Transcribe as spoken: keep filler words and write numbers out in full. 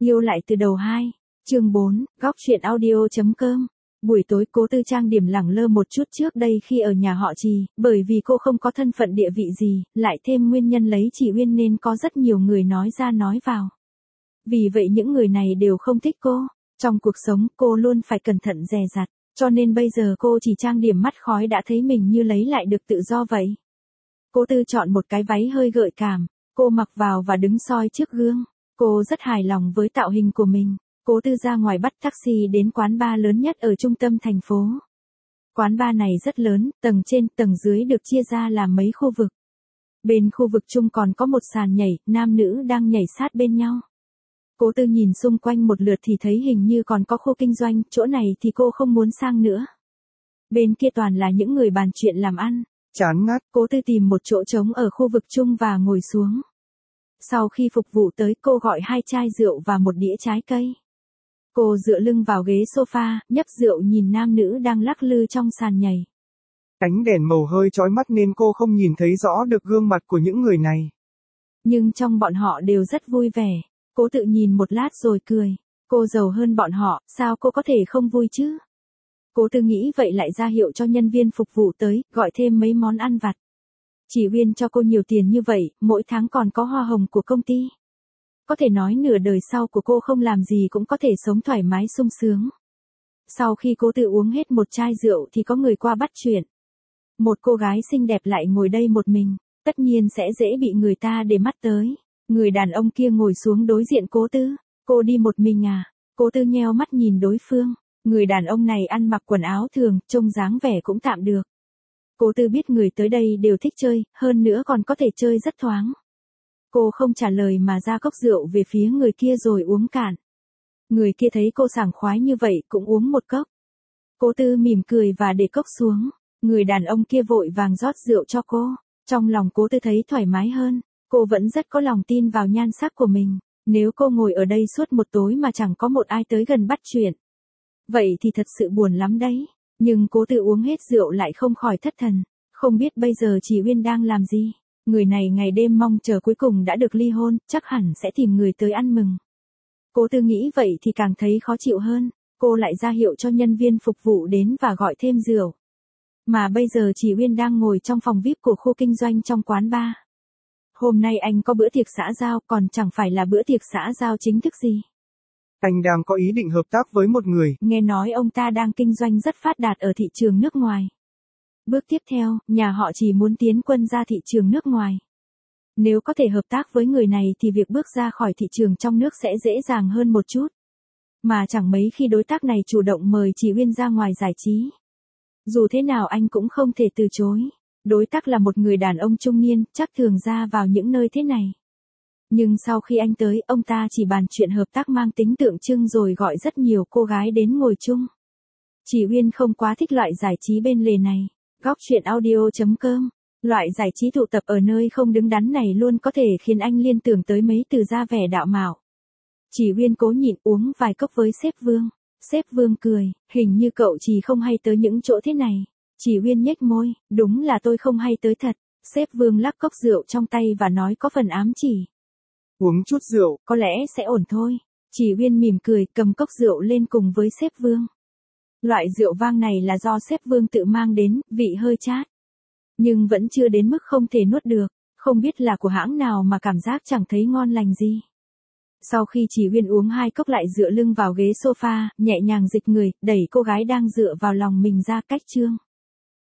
Yêu lại từ đầu hai. Chương bốn, góc truyện audio.com. Buổi tối Cố Tư trang điểm lẳng lơ một chút trước đây khi ở nhà họ Trì, bởi vì cô không có thân phận địa vị gì, lại thêm nguyên nhân lấy Chị Uyên nên có rất nhiều người nói ra nói vào. Vì vậy những người này đều không thích cô. Trong cuộc sống cô luôn phải cẩn thận dè dặt, cho nên bây giờ cô chỉ trang điểm mắt khói đã thấy mình như lấy lại được tự do vậy. Cố Tư chọn một cái váy hơi gợi cảm, cô mặc vào và đứng soi trước gương. Cô rất hài lòng với tạo hình của mình. Cố Tư ra ngoài bắt taxi đến quán bar lớn nhất ở trung tâm thành phố. Quán bar này rất lớn, tầng trên, tầng dưới được chia ra làm mấy khu vực. Bên khu vực chung còn có một sàn nhảy, nam nữ đang nhảy sát bên nhau. Cố Tư nhìn xung quanh một lượt thì thấy hình như còn có khu kinh doanh, chỗ này thì cô không muốn sang nữa. Bên kia toàn là những người bàn chuyện làm ăn. Chán ngắt, Cố Tư tìm một chỗ trống ở khu vực chung và ngồi xuống. Sau khi phục vụ tới cô gọi hai chai rượu và một đĩa trái cây. Cô dựa lưng vào ghế sofa, nhấp rượu nhìn nam nữ đang lắc lư trong sàn nhảy. Ánh đèn màu hơi chói mắt nên cô không nhìn thấy rõ được gương mặt của những người này. Nhưng trong bọn họ đều rất vui vẻ. Cố Tự nhìn một lát rồi cười. Cô giàu hơn bọn họ, sao cô có thể không vui chứ? Cố Tư nghĩ vậy lại ra hiệu cho nhân viên phục vụ tới, gọi thêm mấy món ăn vặt. Chị Uyên cho cô nhiều tiền như vậy, mỗi tháng còn có hoa hồng của công ty. Có thể nói nửa đời sau của cô không làm gì cũng có thể sống thoải mái sung sướng. Sau khi Cố Tự uống hết một chai rượu thì có người qua bắt chuyện. Một cô gái xinh đẹp lại ngồi đây một mình, tất nhiên sẽ dễ bị người ta để mắt tới. Người đàn ông kia ngồi xuống đối diện Cố Tư. Cô đi một mình à? Cố Tư nheo mắt nhìn đối phương. Người đàn ông này ăn mặc quần áo thường, trông dáng vẻ cũng tạm được. Cố Tư biết người tới đây đều thích chơi, hơn nữa còn có thể chơi rất thoáng. Cô không trả lời mà ra cốc rượu về phía người kia rồi uống cạn. Người kia thấy cô sảng khoái như vậy cũng uống một cốc. Cố Tư mỉm cười và để cốc xuống. Người đàn ông kia vội vàng rót rượu cho cô. Trong lòng Cố Tư thấy thoải mái hơn. Cô vẫn rất có lòng tin vào nhan sắc của mình. Nếu cô ngồi ở đây suốt một tối mà chẳng có một ai tới gần bắt chuyện, vậy thì thật sự buồn lắm đấy. Nhưng Cố Tư uống hết rượu lại không khỏi thất thần. Không biết bây giờ chị Uyên đang làm gì. Người này ngày đêm mong chờ cuối cùng đã được ly hôn, chắc hẳn sẽ tìm người tới ăn mừng. Cố Tư nghĩ vậy thì càng thấy khó chịu hơn. Cô lại ra hiệu cho nhân viên phục vụ đến và gọi thêm rượu. Mà bây giờ chị Uyên đang ngồi trong phòng vi ai pi của khu kinh doanh trong quán bar. Hôm nay anh có bữa tiệc xã giao, còn chẳng phải là bữa tiệc xã giao chính thức gì. Anh đang có ý định hợp tác với một người. Nghe nói ông ta đang kinh doanh rất phát đạt ở thị trường nước ngoài. Bước tiếp theo, nhà họ chỉ muốn tiến quân ra thị trường nước ngoài. Nếu có thể hợp tác với người này thì việc bước ra khỏi thị trường trong nước sẽ dễ dàng hơn một chút. Mà chẳng mấy khi đối tác này chủ động mời chị Uyên ra ngoài giải trí. Dù thế nào anh cũng không thể từ chối. Đối tác là một người đàn ông trung niên, chắc thường ra vào những nơi thế này. Nhưng sau khi anh tới, ông ta chỉ bàn chuyện hợp tác mang tính tượng trưng rồi gọi rất nhiều cô gái đến ngồi chung. Chị Uyên không quá thích loại giải trí bên lề này. Góc truyện audio.com. Loại giải trí tụ tập ở nơi không đứng đắn này luôn có thể khiến anh liên tưởng tới mấy từ ra vẻ đạo mạo. Chị Uyên cố nhịn uống vài cốc với sếp Vương. Sếp Vương cười, hình như cậu chỉ không hay tới những chỗ thế này. Chị Uyên nhếch môi, đúng là tôi không hay tới thật. Sếp Vương lắc cốc rượu trong tay và nói có phần ám chỉ. Uống chút rượu, có lẽ sẽ ổn thôi. Chị Uyên mỉm cười cầm cốc rượu lên cùng với sếp Vương. Loại rượu vang này là do sếp Vương tự mang đến, vị hơi chát. Nhưng vẫn chưa đến mức không thể nuốt được, không biết là của hãng nào mà cảm giác chẳng thấy ngon lành gì. Sau khi chị Uyên uống hai cốc lại dựa lưng vào ghế sofa, nhẹ nhàng dịch người, đẩy cô gái đang dựa vào lòng mình ra cách chương.